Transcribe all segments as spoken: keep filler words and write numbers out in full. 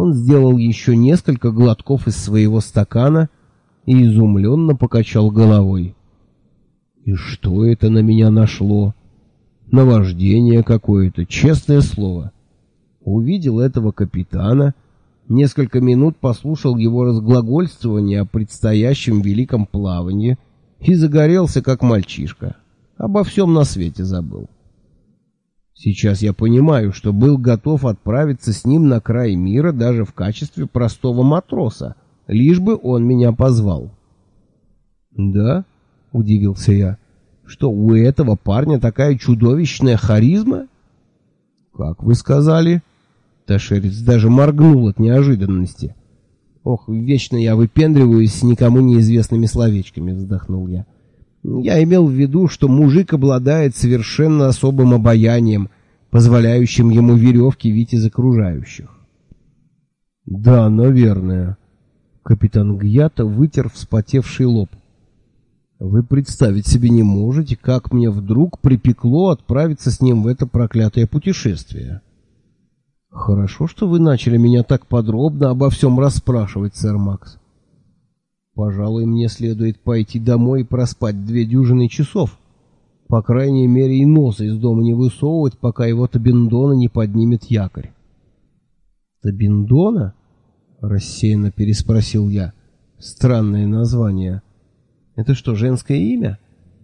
Он сделал еще несколько глотков из своего стакана и изумленно покачал головой. И что это на меня нашло? Наваждение какое-то, честное слово. Увидел этого капитана, несколько минут послушал его разглагольствование о предстоящем великом плавании и загорелся, как мальчишка. Обо всем на свете забыл. Сейчас я понимаю, что был готов отправиться с ним на край мира даже в качестве простого матроса, лишь бы он меня позвал. «Да?» — удивился я. «Что, у этого парня такая чудовищная харизма?» «Как вы сказали?» Ташерец даже моргнул от неожиданности. «Ох, вечно я выпендриваюсь с никому неизвестными словечками», — вздохнул я. «Я имел в виду, что мужик обладает совершенно особым обаянием, позволяющим ему веревки вить из окружающих». «Да, наверное». Капитан Гьята вытер вспотевший лоб. «Вы представить себе не можете, как мне вдруг припекло отправиться с ним в это проклятое путешествие». «Хорошо, что вы начали меня так подробно обо всем расспрашивать, сэр Макс. Пожалуй, мне следует пойти домой и проспать две дюжины часов. По крайней мере, и носа из дома не высовывать, пока его Табендона не поднимет якорь». «Табендона?» — рассеянно переспросил я. «Странное название. Это что, женское имя?»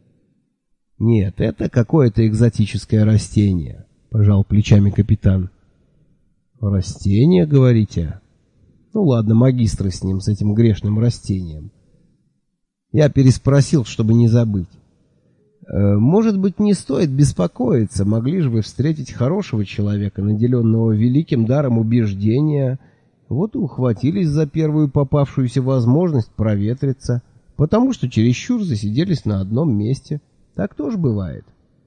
«Нет, это какое-то экзотическое растение», — пожал плечами капитан. «Растение, говорите?» «Ну ладно, магистры с ним, с этим грешным растением». Я переспросил, чтобы не забыть. «Э, «Может быть, не стоит беспокоиться, могли же вы встретить хорошего человека, наделенного великим даром убеждения, вот и ухватились за первую попавшуюся возможность проветриться, потому что чересчур засиделись на одном месте. Так тоже бывает.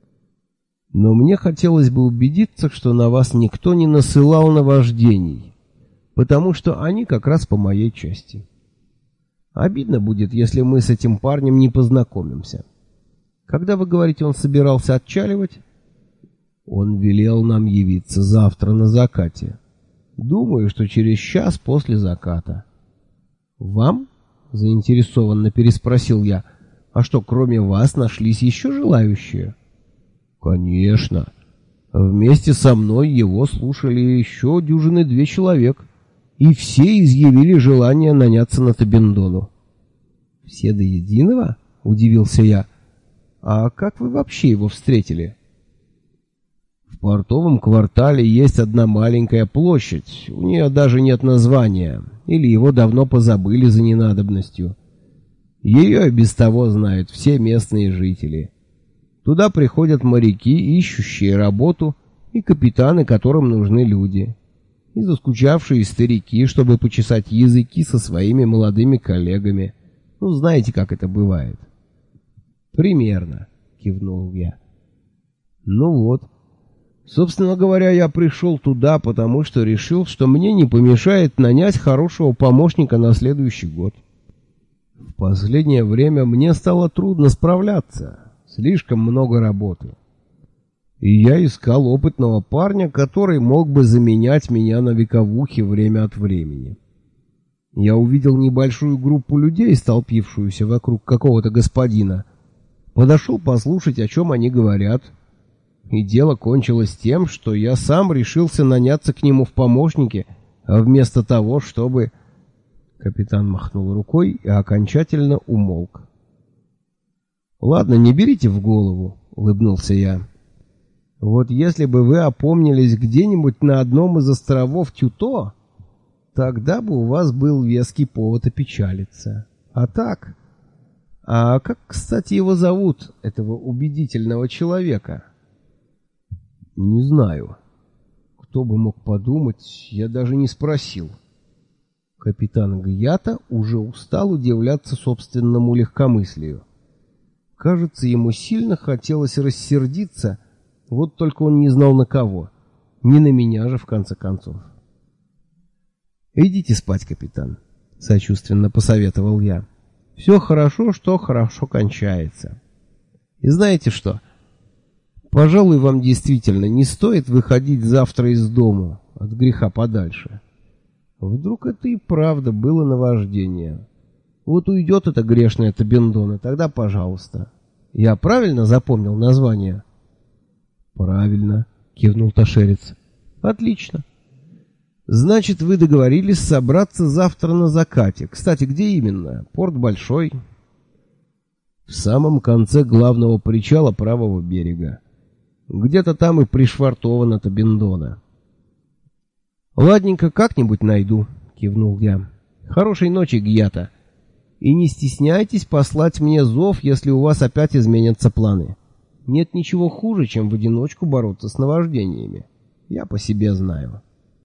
Но мне хотелось бы убедиться, что на вас никто не насылал наваждений, потому что они как раз по моей части. Обидно будет, если мы с этим парнем не познакомимся. Когда, вы говорите, он собирался отчаливать?» «Он велел нам явиться завтра на закате. Думаю, что через час после заката». «Вам?» — заинтересованно переспросил я. «А что, кроме вас нашлись еще желающие?» «Конечно. Вместе со мной его слушали еще дюжины две человек, и все изъявили желание наняться на Табендону». «Все до единого?» — удивился я. «А как вы вообще его встретили?» «В портовом квартале есть одна маленькая площадь, у нее даже нет названия, или его давно позабыли за ненадобностью. Ее и без того знают все местные жители. Туда приходят моряки, ищущие работу, и капитаны, которым нужны люди, и заскучавшие старики, чтобы почесать языки со своими молодыми коллегами. Ну, знаете, как это бывает». «Примерно», — кивнул я. «Ну вот. Собственно говоря, я пришел туда, потому что решил, что мне не помешает нанять хорошего помощника на следующий год. В последнее время мне стало трудно справляться. Слишком много работы. И я искал опытного парня, который мог бы заменять меня на вековухе время от времени. Я увидел небольшую группу людей, столпившуюся вокруг какого-то господина. Подошел послушать, о чем они говорят. И дело кончилось тем, что я сам решился наняться к нему в помощники, а вместо того, чтобы...» Капитан махнул рукой и окончательно умолк. «Ладно, не берите в голову», — улыбнулся я. «Вот если бы вы опомнились где-нибудь на одном из островов Тюто, тогда бы у вас был веский повод опечалиться. А так... А как, кстати, его зовут, этого убедительного человека?» «Не знаю. Кто бы мог подумать, я даже не спросил». Капитан Гьята уже устал удивляться собственному легкомыслию. Кажется, ему сильно хотелось рассердиться, вот только он не знал на кого. Не на меня же, в конце концов. «Идите спать, капитан», — сочувственно посоветовал я. «Все хорошо, что хорошо кончается. И знаете что? Пожалуй, вам действительно не стоит выходить завтра из дому, от греха подальше. Вдруг это и правда было наваждение. Вот уйдет эта грешная Табендона, тогда пожалуйста. Я правильно запомнил название? Правильно, кивнул Ташерец. Отлично. Значит, вы договорились собраться завтра на закате. Кстати, где именно? Порт Большой? В самом конце главного причала правого берега. Где-то там и пришвартована Табендона. Ладненько, как-нибудь найду, кивнул я. Хорошей ночи, Гьята. И не стесняйтесь послать мне зов, если у вас опять изменятся планы. Нет ничего хуже, чем в одиночку бороться с наваждениями. Я по себе знаю.